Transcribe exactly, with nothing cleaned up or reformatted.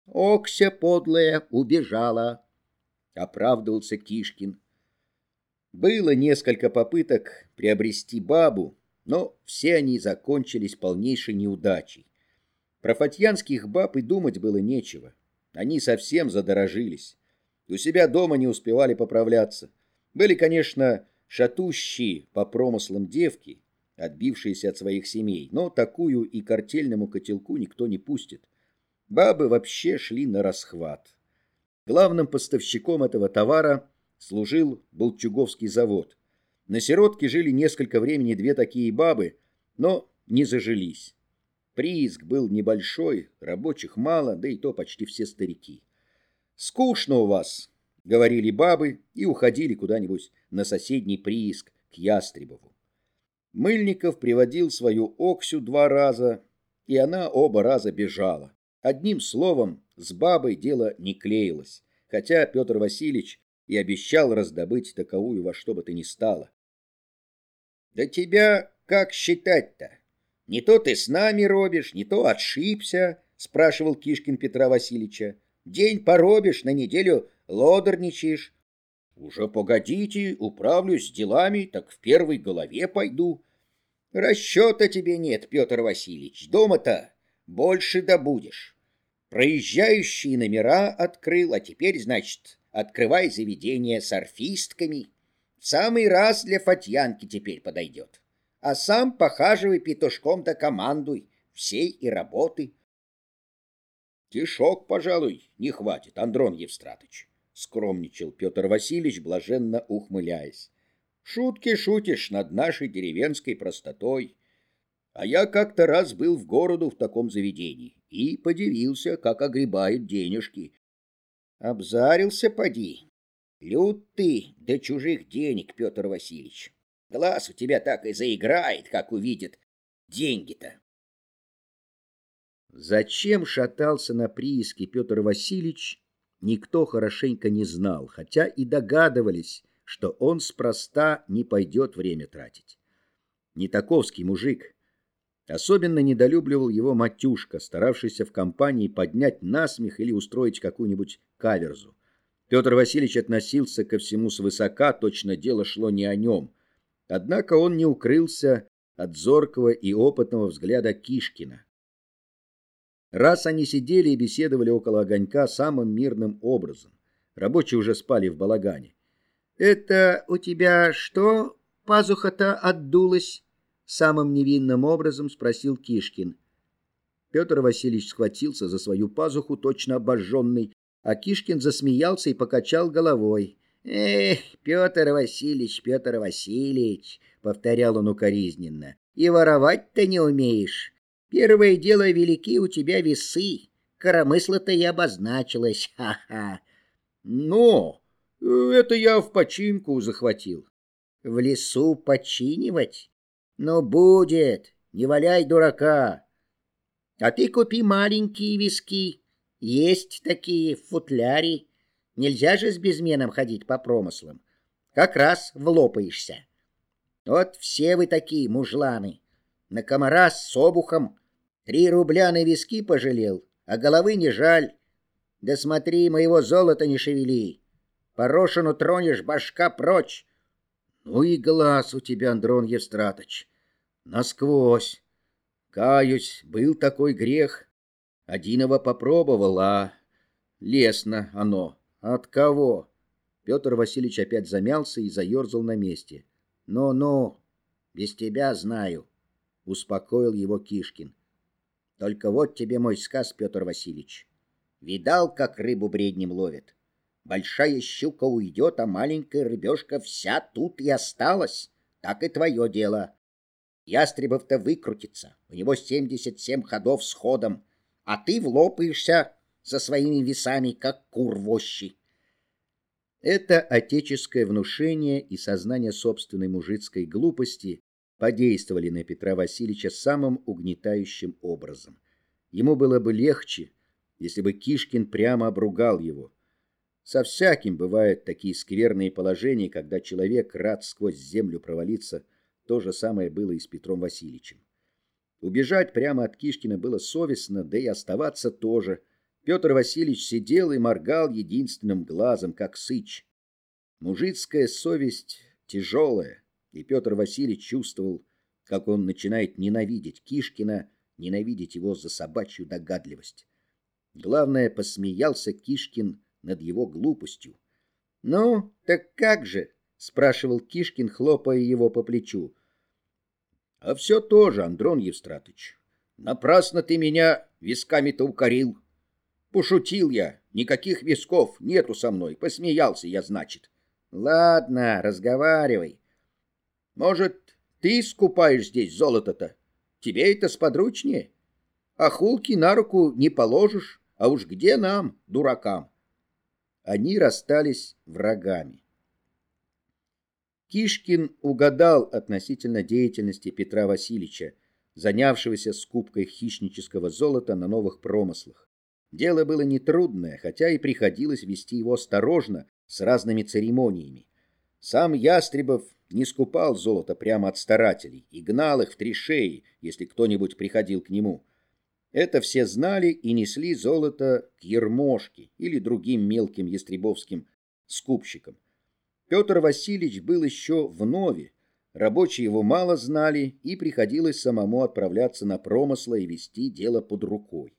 Окся подлая убежала, — оправдывался Кишкин. Было несколько попыток приобрести бабу, но все они закончились полнейшей неудачей. Про фатьянских баб и думать было нечего. Они совсем задорожились. У себя дома не успевали поправляться. Были, конечно, шатущие по промыслам девки, отбившиеся от своих семей, но такую и к артельному котелку никто не пустит. Бабы вообще шли на расхват. Главным поставщиком этого товара служил Болчуговский завод. На Сиротке жили несколько времени две такие бабы, но не зажились. Прииск был небольшой, рабочих мало, да и то почти все старики. «Скучно у вас», — говорили бабы и уходили куда-нибудь на соседний прииск к Ястребову. Мыльников приводил свою Оксю два раза, и она оба раза бежала. Одним словом, с бабой дело не клеилось, хотя Петр Васильевич и обещал раздобыть таковую во что бы то ни стало. «Да тебя как считать-то? Не то ты с нами робишь, не то отшибся», — спрашивал Кишкин Петра Васильевича. «День поробишь, на неделю лодорничаешь. Уже погодите, управлюсь с делами, так в первой голове пойду». «Расчета тебе нет, Петр Васильевич, дома-то больше добудешь. Проезжающие номера открыл, а теперь, значит, открывай заведение с орфистками. В самый раз для фатьянки теперь подойдет. А сам похаживай петушком да командуй всей и работы». «Тишок, пожалуй, не хватит, Андрон Евстратыч», — скромничал Петр Васильевич, блаженно ухмыляясь. «Шутки шутишь над нашей деревенской простотой. А я как-то раз был в городу в таком заведении и подивился, как огребают денежки». «Обзарился, поди. Лют ты до чужих денег, Петр Васильевич. Глаз у тебя так и заиграет, как увидит деньги-то». Зачем шатался на прииске Петр Васильевич, никто хорошенько не знал, хотя и догадывались, что он спроста не пойдет время тратить. Не таковский мужик. Особенно недолюбливал его Матюшка, старавшийся в компании поднять насмех или устроить какую-нибудь каверзу. Петр Васильевич относился ко всему свысока, точно дело шло не о нем. Однако он не укрылся от зоркого и опытного взгляда Кишкина. Раз они сидели и беседовали около огонька самым мирным образом. Рабочие уже спали в балагане. «Это у тебя что, пазуха-то отдулась?» Самым невинным образом спросил Кишкин. Петр Васильевич схватился за свою пазуху, точно обожженный, а Кишкин засмеялся и покачал головой. «Эх, Петр Васильевич, Петр Васильевич!» — повторял он укоризненно. «И воровать-то не умеешь. Первое дело, велики у тебя весы. Коромысло-то и обозначилось. Ха-ха!» «Но это я в починку захватил». «В лесу починивать? Ну, будет, не валяй дурака. А ты купи маленькие виски. Есть такие в футляре. Нельзя же с безменом ходить по промыслам. Как раз влопаешься. Вот все вы такие мужланы. На комара с обухом три рубля на виски пожалел, а головы не жаль. Да смотри, моего золота не шевели. Порошину тронешь, башка прочь». «Ну и глаз у тебя, Андрон Евстратыч, насквозь. Каюсь, был такой грех. Одиного попробовал, а лестно оно. От кого?» Петр Васильевич опять замялся и заерзал на месте. «Ну-ну, без тебя знаю», — успокоил его Кишкин. «Только вот тебе мой сказ, Петр Васильевич. Видал, как рыбу бреднем ловят? Большая щука уйдет, а маленькая рыбешка вся тут и осталась. Так и твое дело. Ястребов-то выкрутится, у него семьдесят семь ходов с ходом, а ты влопаешься со своими весами, как кур вощи». Это отеческое внушение и сознание собственной мужицкой глупости подействовали на Петра Васильевича самым угнетающим образом. Ему было бы легче, если бы Кишкин прямо обругал его. Со всяким бывают такие скверные положения, когда человек рад сквозь землю провалиться. То же самое было и с Петром Васильевичем. Убежать прямо от Кишкина было совестно, да и оставаться тоже. Петр Васильевич сидел и моргал единственным глазом, как сыч. Мужицкая совесть тяжелая, и Петр Васильевич чувствовал, как он начинает ненавидеть Кишкина, ненавидеть его за собачью догадливость. Главное, посмеялся Кишкин над его глупостью. — Ну, так как же? — спрашивал Кишкин, хлопая его по плечу. — А все тоже, Андрон Евстратыч. Напрасно ты меня висками-то укорил. Пошутил я, никаких висков нету со мной, посмеялся я, значит. — Ладно, разговаривай. Может, ты скупаешь здесь золото-то? Тебе это сподручнее? А хулки на руку не положишь, а уж где нам, дуракам? Они расстались врагами. Кишкин угадал относительно деятельности Петра Васильевича, занявшегося скупкой хищнического золота на новых промыслах. Дело было нетрудное, хотя и приходилось вести его осторожно, с разными церемониями. Сам Ястребов не скупал золото прямо от старателей и гнал их в трешеи, если кто-нибудь приходил к нему. Это все знали и несли золото к Ермошке или другим мелким ястребовским скупщикам. Петр Васильевич был еще вновь, рабочие его мало знали, и приходилось самому отправляться на промыслы и вести дело под рукой.